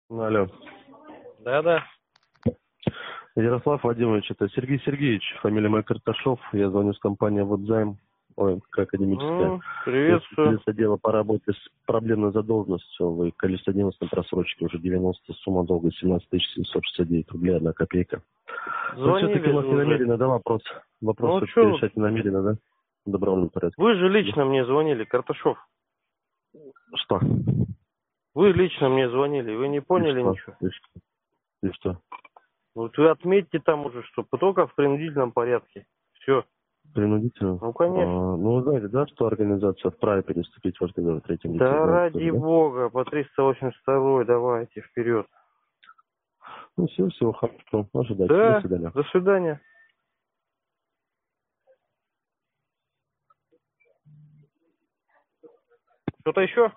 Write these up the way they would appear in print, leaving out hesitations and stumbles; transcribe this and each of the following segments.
Алло. Да. Ярослав Владимирович, это Сергей Сергеевич, фамилия моя Карташов, я звоню с компании «Водзайм», академическая. Приветствую. С отдела по работе с проблемной задолженностью, вы количество денежной просрочки уже 90, сумма долга 17 769 рублей, 1 копейка. Вы все-таки у нас не намерены, да, вопрос все-таки решать не намерены, да? В добровольном порядке. Вы же лично мне звонили, Карташов. Что? Вы лично мне звонили, вы не поняли ничего? И что? Вот вы отметьте там уже, что только в принудительном порядке. Все. Принудительно? Ну, конечно. Ну, вы знаете, да, что организация вправе переступить в разговор третьем. Да ради бога, по 382 давайте, вперед. Ну, всего хорошего. Ожидайте. Да, До свидания. до свидания. Что-то еще?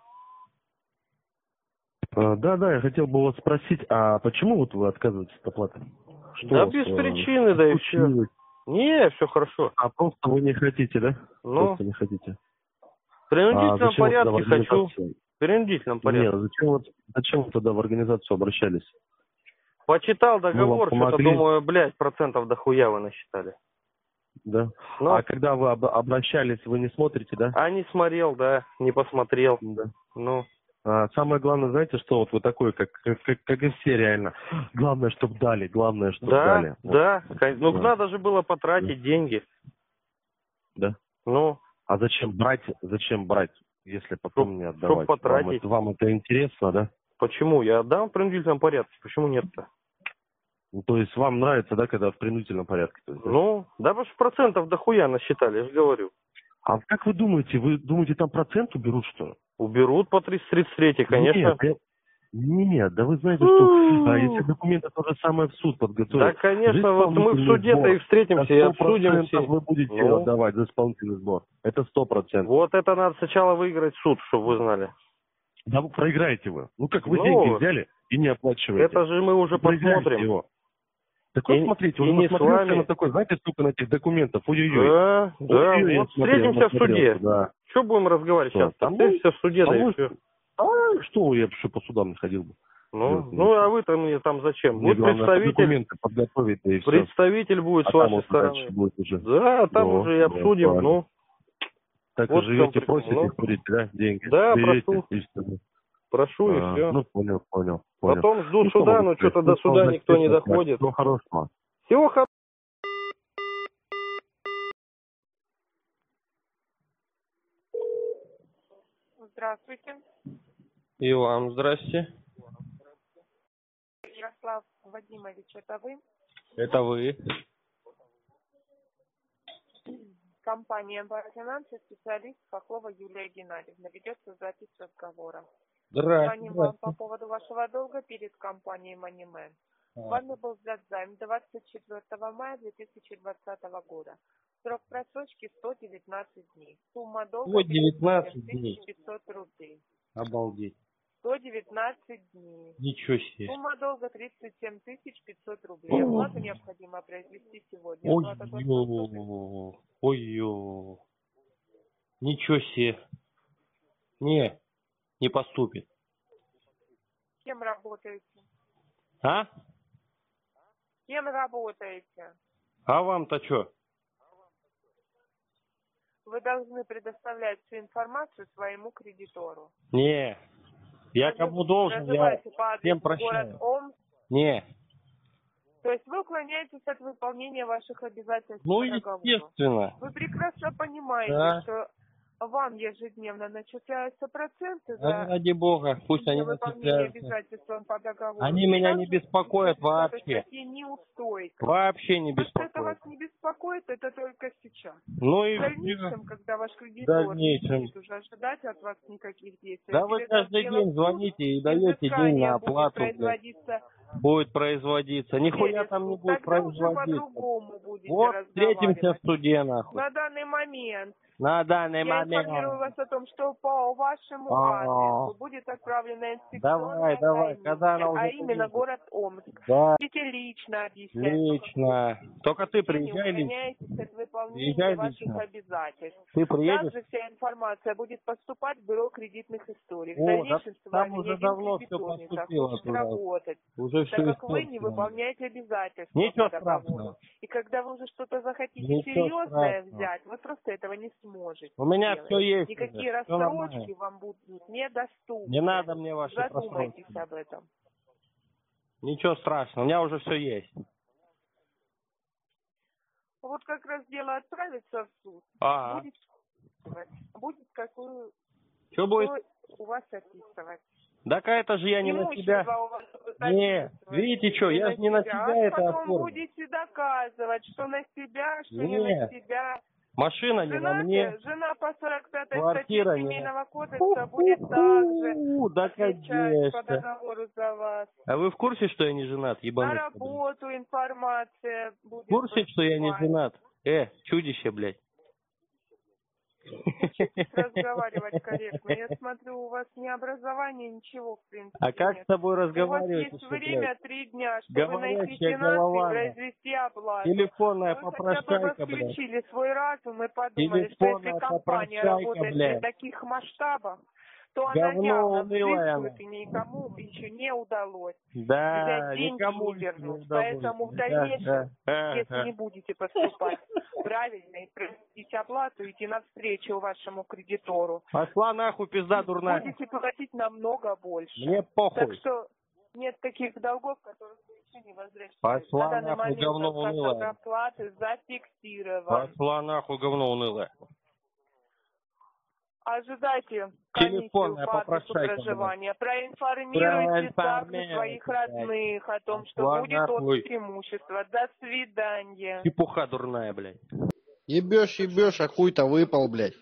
Да, я хотел бы вас спросить, а почему вот вы отказываетесь от оплаты? Что Да вас, без причины, да и все. Не, все хорошо. А просто вы не хотите, да? Ну, Просто не хотите. в принудительном Зачем вы тогда в порядке хочу. организацию? В принудительном порядке. Нет, зачем вы тогда в организацию обращались? Почитал договор, что-то помогли. думаю, процентов дохуя вы насчитали. Да. Ну, А когда вы обращались, вы не смотрите, да? а не смотрел, да, не посмотрел. Да. Ну. Самое главное, знаете, что вот вы такой, как и все реально. Главное, чтобы дали, дали. Да, ну Да. надо же было потратить деньги. Да. Ну. А зачем брать, если потом не отдавать? Чтоб потратить. Вам это интересно, да? Почему? Я отдам в принудительном порядке. Почему нет-то? Ну, то есть вам нравится, да, когда в принудительном порядке? То есть, да? Ну, да, потому что процентов дохуя насчитали, я же говорю. А как вы думаете, там процент уберут, что ли? Уберут по 333, конечно. Нет, да вы знаете, что если документы то же самое в суд подготовят. Да, конечно, вот мы в суде-то и встретимся, и обсудим все. Вы будете отдавать за исполнительный сбор. Это 100%. Вот это надо сначала выиграть суд, чтобы вы знали. Да вы проиграете вы. Ну как вы деньги взяли и не оплачиваете. Это же мы уже посмотрим. Его. Так вот смотрите, уже насмотрелся на такой, знаете, сколько на этих документов. Ой-ой-ой. Да, вот встретимся в суде. Да. Что будем разговаривать сейчас? Встретимся в суде, да и все. Что, я еще по судам не ходил бы. Ну, а вы-то мне там зачем? Мне Будет представитель. Документы подготовить, да и все. Представитель будет с вашей стороны. Будет уже. Да, там уже и обсудим, ну. Так вот вы живете, просите, ходите, да, деньги? Да, берете, прошу и все. Ну, понял. Потом жду суда, но что-то до суда никто не доходит. Всего хорошего. Всего хорошего. Здравствуйте. И вам здрасте. Ярослав Вадимович, это вы? Это вы. Компания «Барфинансы», специалист Хохлова Юлия Геннадьевна. Ведется запись разговора. Здравствуйте. Звоним вам по поводу вашего долга перед компанией «Манимен». С вами был взят займ 24 мая 2020 года. Срок просрочки 119 дней. Сумма долга 119 дней. 500 рублей. Обалдеть. 119 дней. Ничего себе. Сумма долга 37 500 рублей. Оплату необходимо произвести сегодня. Ой-ё. Ничего себе. Не поступит. Кем работаете? А? Кем работаете? А вам-то что? Вы должны предоставлять всю информацию своему кредитору. Не. Я кому должен, я всем прощаю. Город Омск. Не. То есть вы уклоняетесь от выполнения ваших обязательств. Ну, по договору. естественно. Вы прекрасно понимаете, Да. что вам ежедневно начисляются проценты Да, за ради бога, пусть они выполнение начисляются. обязательств по договору. Они меня не беспокоят вообще. Неустойка. Вообще не То, что это вас беспокоит. не беспокоит, это только сейчас. Ну и В дальнейшем, когда ваш кредитор не будет уже ожидать от вас никаких действий. Да вы каждый день звоните и даете день на оплату. Будет производиться. Нихуя там не будет производиться. Вот встретимся в суде, нахуй. На данный момент На данный Я момент. информирую вас о том, что по вашему адресу будет отправлена инспекционная Давай, когда она уже именно приедет? город Омск. Да. Будете лично объяснять. Лично. Только ты приезжай Не лично. уклоняйтесь от выполнения Приезжай ваших лично. обязательств. Ты приедешь? Также вся информация будет поступать в бюро кредитных историй. В О, дальнейшем с там вами уже ни один давно все кредитор не поступило захочет туда. работать, Уже так все как вы не выполняете обязательства Ничего по договору. страшного. И когда вы уже что-то захотите Ничего серьезное страшного. взять, вы просто этого не сможете. У меня сделать. все есть. Никакие уже. Всё рассрочки нормально. вам будут недоступны. Не надо мне ваши Задумайтесь просрочки. об этом. Ничего страшного, у меня уже все есть. Вот как раз дело отправится в суд. Ага. Будет какую... Что будет? у вас описывать. Так это же я не на себя. У вас Не, видите что, я же не на себя это потом оформил. будете доказывать, что на себя, что не на Нет. себя. Машина не на мне. Жена по 45-й статье Квартира не Семейного кодекса будет также да, отвечать по конечно. договору за вас. А вы в курсе, что я не женат, На ебанутый? работу информация будет. В курсе, что я не поступать. женат? Чудище, блядь. Учитесь разговаривать корректно. Я смотрю, у вас ни образования, ничего, в принципе, А как нет. с тобой У вас разговаривать есть еще, время блядь? 3 дня, чтобы Говорящая найти голова. и произвести оплату. Телефонная Вы хотя бы попрошайка, блядь. включили свой разум и подумали, что Телефонная если компания попрошайка, работает блядь. при таких масштабах, то она Говно явно унылое взыскивает, и никому еще не удалось Да, взять деньги никому и не вернуть. удалось. Поэтому в дальнейшем, если Ага. не будете поступать правильно и произвести оплату, идти навстречу вашему кредитору, Пошла нахуй, пизда дурная. будете платить намного больше. Мне Так похуй. что нет таких долгов, которые еще не возвращаются. Пошла На данный нахуй, момент говно остаток унылое. оплаты зафиксирован. Пошла нахуй, говно унылое. Ожидайте комиссию Телефонная по адресу попрошайка, проживания. Проинформируйте также Проинформируйте, своих родных о том, что Пошла будет нахуй. отпуск имущества. До свидания. Чепуха дурная, блядь. Ебешь, а хуй-то выпал, блядь.